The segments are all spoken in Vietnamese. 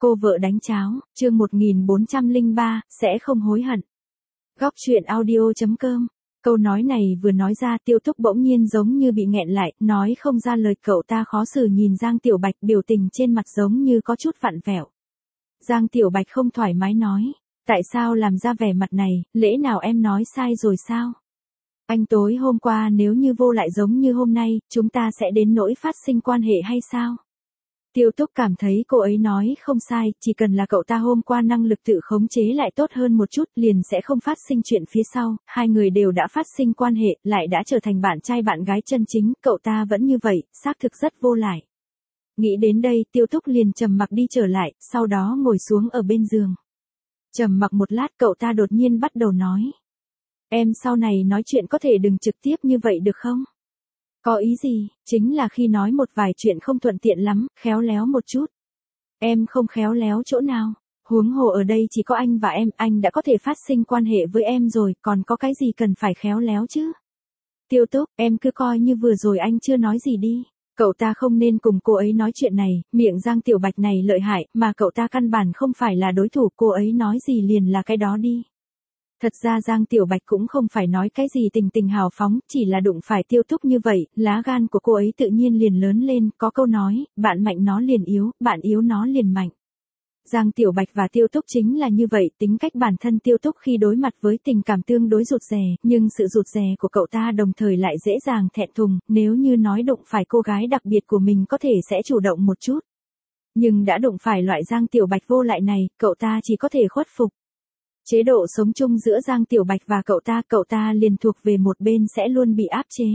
Cô vợ đánh cháo, chương 1403, sẽ không hối hận. Góc truyện audio.com. Câu nói này vừa nói ra Tiêu Túc bỗng nhiên giống như bị nghẹn lại, nói không ra lời. Cậu ta khó xử nhìn Giang Tiểu Bạch, biểu tình trên mặt giống như có chút vặn vẹo. Giang Tiểu Bạch không thoải mái nói, tại sao làm ra vẻ mặt này, lẽ nào em nói sai rồi sao? Anh tối hôm qua nếu như vô lại giống như hôm nay, chúng ta sẽ đến nỗi phát sinh quan hệ hay sao? Tiêu Túc cảm thấy cô ấy nói không sai, chỉ cần là cậu ta hôm qua năng lực tự khống chế lại tốt hơn một chút liền sẽ không phát sinh chuyện phía sau, hai người đều đã phát sinh quan hệ, lại đã trở thành bạn trai bạn gái chân chính, cậu ta vẫn như vậy, xác thực rất vô lại. Nghĩ đến đây Tiêu Túc liền trầm mặc đi trở lại, sau đó ngồi xuống ở bên giường. Trầm mặc một lát cậu ta đột nhiên bắt đầu nói. Em sau này nói chuyện có thể đừng trực tiếp như vậy được không? Có ý gì, chính là khi nói một vài chuyện không thuận tiện lắm, khéo léo một chút. Em không khéo léo chỗ nào, huống hồ ở đây chỉ có anh và em, anh đã có thể phát sinh quan hệ với em rồi, còn có cái gì cần phải khéo léo chứ? Tiêu Túc, em cứ coi như vừa rồi anh chưa nói gì đi. Cậu ta không nên cùng cô ấy nói chuyện này, miệng Giang Tiểu Bạch này lợi hại, mà cậu ta căn bản không phải là đối thủ, cô ấy nói gì liền là cái đó đi. Thật ra Giang Tiểu Bạch cũng không phải nói cái gì tình tình hào phóng, chỉ là đụng phải Tiêu Túc như vậy, lá gan của cô ấy tự nhiên liền lớn lên, có câu nói, bạn mạnh nó liền yếu, bạn yếu nó liền mạnh. Giang Tiểu Bạch và Tiêu Túc chính là như vậy, tính cách bản thân Tiêu Túc khi đối mặt với tình cảm tương đối rụt rè, nhưng sự rụt rè của cậu ta đồng thời lại dễ dàng thẹn thùng, nếu như nói đụng phải cô gái đặc biệt của mình có thể sẽ chủ động một chút. Nhưng đã đụng phải loại Giang Tiểu Bạch vô lại này, cậu ta chỉ có thể khuất phục. Chế độ sống chung giữa Giang Tiểu Bạch và cậu ta liền thuộc về một bên sẽ luôn bị áp chế.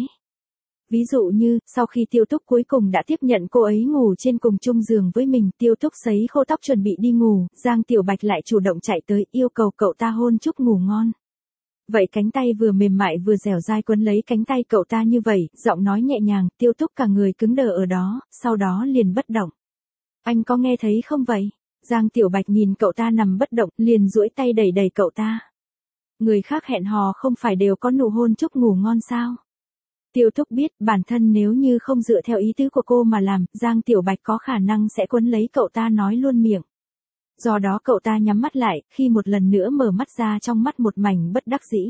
Ví dụ như, sau khi Tiêu Túc cuối cùng đã tiếp nhận cô ấy ngủ trên cùng chung giường với mình, Tiêu Túc sấy khô tóc chuẩn bị đi ngủ, Giang Tiểu Bạch lại chủ động chạy tới yêu cầu cậu ta hôn chúc ngủ ngon. Vậy cánh tay vừa mềm mại vừa dẻo dai quấn lấy cánh tay cậu ta như vậy, giọng nói nhẹ nhàng, Tiêu Túc cả người cứng đờ ở đó, sau đó liền bất động. Anh có nghe thấy không vậy? Giang Tiểu Bạch nhìn cậu ta nằm bất động, liền duỗi tay đẩy đẩy cậu ta. Người khác hẹn hò không phải đều có nụ hôn chúc ngủ ngon sao? Tiêu Túc biết, bản thân nếu như không dựa theo ý tứ của cô mà làm, Giang Tiểu Bạch có khả năng sẽ quấn lấy cậu ta nói luôn miệng. Do đó cậu ta nhắm mắt lại, khi một lần nữa mở mắt ra trong mắt một mảnh bất đắc dĩ.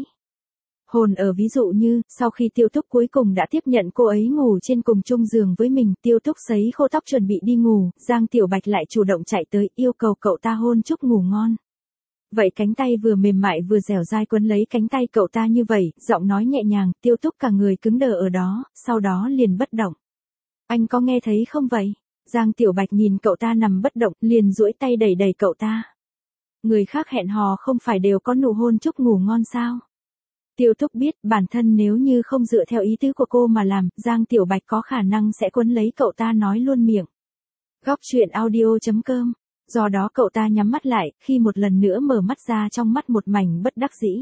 Hồn ở ví dụ như, sau khi Tiêu Túc cuối cùng đã tiếp nhận cô ấy ngủ trên cùng chung giường với mình, Tiêu Túc sấy khô tóc chuẩn bị đi ngủ, Giang Tiểu Bạch lại chủ động chạy tới, yêu cầu cậu ta hôn chúc ngủ ngon. Vậy cánh tay vừa mềm mại vừa dẻo dai quấn lấy cánh tay cậu ta như vậy, giọng nói nhẹ nhàng, Tiêu Túc cả người cứng đờ ở đó, sau đó liền bất động. Anh có nghe thấy không vậy? Giang Tiểu Bạch nhìn cậu ta nằm bất động, liền duỗi tay đẩy đẩy cậu ta. Người khác hẹn hò không phải đều có nụ hôn chúc ngủ ngon sao? Tiêu Túc biết, bản thân nếu như không dựa theo ý tứ của cô mà làm, Giang Tiểu Bạch có khả năng sẽ quấn lấy cậu ta nói luôn miệng. Góc truyện audio.com. Do đó cậu ta nhắm mắt lại, khi một lần nữa mở mắt ra trong mắt một mảnh bất đắc dĩ.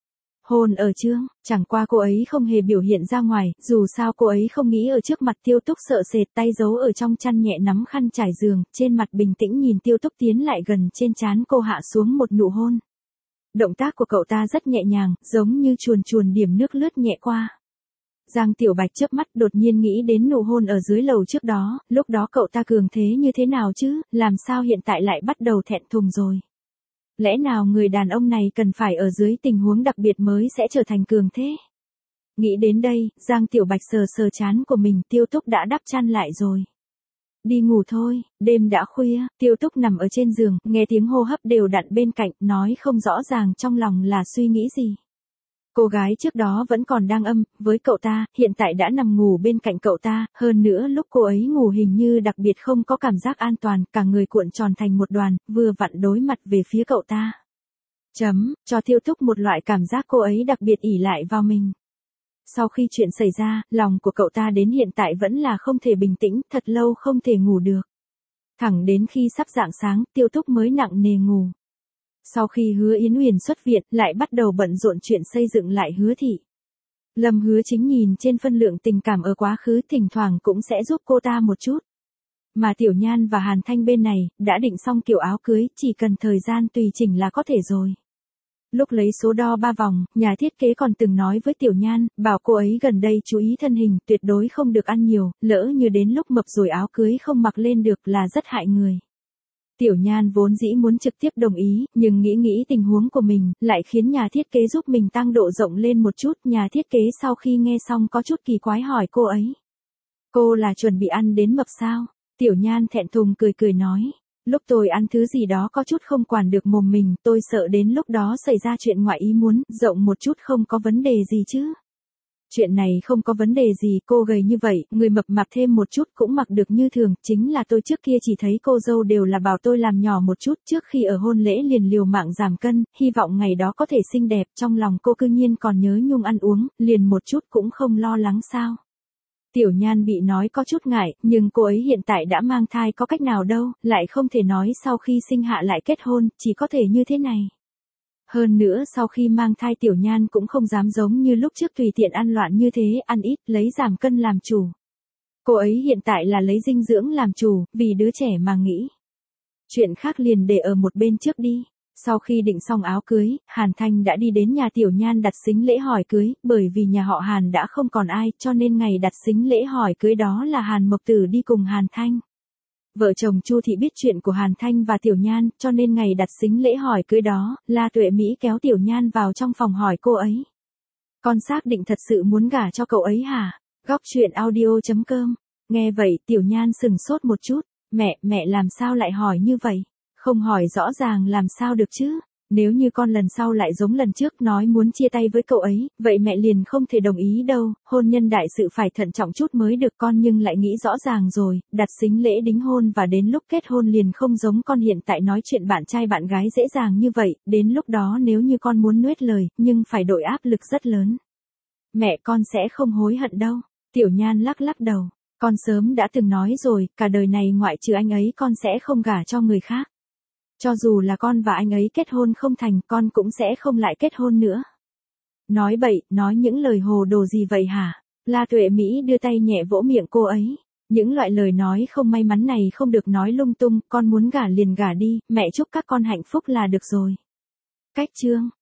Hôn ở chương, chẳng qua cô ấy không hề biểu hiện ra ngoài, dù sao cô ấy không nghĩ ở trước mặt Tiêu Túc sợ sệt, tay giấu ở trong chăn nhẹ nắm khăn trải giường, trên mặt bình tĩnh nhìn Tiêu Túc tiến lại gần, trên trán cô hạ xuống một nụ hôn. Động tác của cậu ta rất nhẹ nhàng, giống như chuồn chuồn điểm nước lướt nhẹ qua. Giang Tiểu Bạch chớp mắt đột nhiên nghĩ đến nụ hôn ở dưới lầu trước đó, lúc đó cậu ta cường thế như thế nào chứ, làm sao hiện tại lại bắt đầu thẹn thùng rồi. Lẽ nào người đàn ông này cần phải ở dưới tình huống đặc biệt mới sẽ trở thành cường thế? Nghĩ đến đây, Giang Tiểu Bạch sờ sờ trán của mình, Tiêu Túc đã đắp chăn lại rồi. Đi ngủ thôi, đêm đã khuya, Tiêu Túc nằm ở trên giường, nghe tiếng hô hấp đều đặn bên cạnh, nói không rõ ràng trong lòng là suy nghĩ gì. Cô gái trước đó vẫn còn đang âm với cậu ta, hiện tại đã nằm ngủ bên cạnh cậu ta, hơn nữa lúc cô ấy ngủ hình như đặc biệt không có cảm giác an toàn, cả người cuộn tròn thành một đoàn, vừa vặn đối mặt về phía cậu ta. Cho Tiêu Túc một loại cảm giác cô ấy đặc biệt ỷ lại vào mình. Sau khi chuyện xảy ra, lòng của cậu ta đến hiện tại vẫn là không thể bình tĩnh, thật lâu không thể ngủ được. Thẳng đến khi sắp rạng sáng, Tiêu Túc mới nặng nề ngủ. Sau khi Hứa Yến Huyền xuất viện, lại bắt đầu bận rộn chuyện xây dựng lại Hứa thị. Lâm Hứa Chính nhìn trên phân lượng tình cảm ở quá khứ, thỉnh thoảng cũng sẽ giúp cô ta một chút. Mà Tiểu Nhan và Hàn Thanh bên này, đã định xong kiểu áo cưới, chỉ cần thời gian tùy chỉnh là có thể rồi. Lúc lấy số đo 3 vòng, nhà thiết kế còn từng nói với Tiểu Nhan, bảo cô ấy gần đây chú ý thân hình, tuyệt đối không được ăn nhiều, lỡ như đến lúc mập rồi áo cưới không mặc lên được là rất hại người. Tiểu Nhan vốn dĩ muốn trực tiếp đồng ý, nhưng nghĩ tình huống của mình, lại khiến nhà thiết kế giúp mình tăng độ rộng lên một chút. Nhà thiết kế sau khi nghe xong có chút kỳ quái hỏi cô ấy. Cô là chuẩn bị ăn đến mập sao? Tiểu Nhan thẹn thùng cười nói. Lúc tôi ăn thứ gì đó có chút không quản được mồm mình, tôi sợ đến lúc đó xảy ra chuyện ngoại ý muốn, rộng một chút không có vấn đề gì chứ. Chuyện này không có vấn đề gì, cô gầy như vậy, người mập mạp thêm một chút cũng mặc được như thường, chính là tôi trước kia chỉ thấy cô dâu đều là bảo tôi làm nhỏ một chút, trước khi ở hôn lễ liền liều mạng giảm cân, hy vọng ngày đó có thể xinh đẹp, trong lòng cô cư nhiên còn nhớ nhung ăn uống, liền một chút cũng không lo lắng sao. Tiểu Nhan bị nói có chút ngại, nhưng cô ấy hiện tại đã mang thai có cách nào đâu, lại không thể nói sau khi sinh hạ lại kết hôn, chỉ có thể như thế này. Hơn nữa sau khi mang thai Tiểu Nhan cũng không dám giống như lúc trước tùy tiện ăn loạn như thế, ăn ít, lấy giảm cân làm chủ. Cô ấy hiện tại là lấy dinh dưỡng làm chủ, vì đứa trẻ mà nghĩ. Chuyện khác liền để ở một bên trước đi. Sau khi định xong áo cưới, Hàn Thanh đã đi đến nhà Tiểu Nhan đặt sính lễ hỏi cưới, bởi vì nhà họ Hàn đã không còn ai, cho nên ngày đặt sính lễ hỏi cưới đó là Hàn Mộc Tử đi cùng Hàn Thanh. Vợ chồng Chu Thị biết chuyện của Hàn Thanh và Tiểu Nhan, cho nên ngày đặt sính lễ hỏi cưới đó, La Tuệ Mỹ kéo Tiểu Nhan vào trong phòng hỏi cô ấy. Con xác định thật sự muốn gả cho cậu ấy hả? Góc truyện audio.com. Nghe vậy Tiểu Nhan sừng sốt một chút. Mẹ làm sao lại hỏi như vậy? Không hỏi rõ ràng làm sao được chứ? Nếu như con lần sau lại giống lần trước nói muốn chia tay với cậu ấy, vậy mẹ liền không thể đồng ý đâu, hôn nhân đại sự phải thận trọng chút mới được con, nhưng lại nghĩ rõ ràng rồi, đặt sính lễ đính hôn và đến lúc kết hôn liền không giống con hiện tại nói chuyện bạn trai bạn gái dễ dàng như vậy, đến lúc đó nếu như con muốn nuốt lời, nhưng phải đội áp lực rất lớn. Mẹ con sẽ không hối hận đâu. Tiểu Nhan lắc đầu, con sớm đã từng nói rồi, cả đời này ngoại trừ anh ấy con sẽ không gả cho người khác. Cho dù là con và anh ấy kết hôn không thành, con cũng sẽ không lại kết hôn nữa. Nói bậy, nói những lời hồ đồ gì vậy hả? La Tuệ Mỹ đưa tay nhẹ vỗ miệng cô ấy. Những loại lời nói không may mắn này không được nói lung tung, con muốn gả liền gả đi, mẹ chúc các con hạnh phúc là được rồi. Cách chương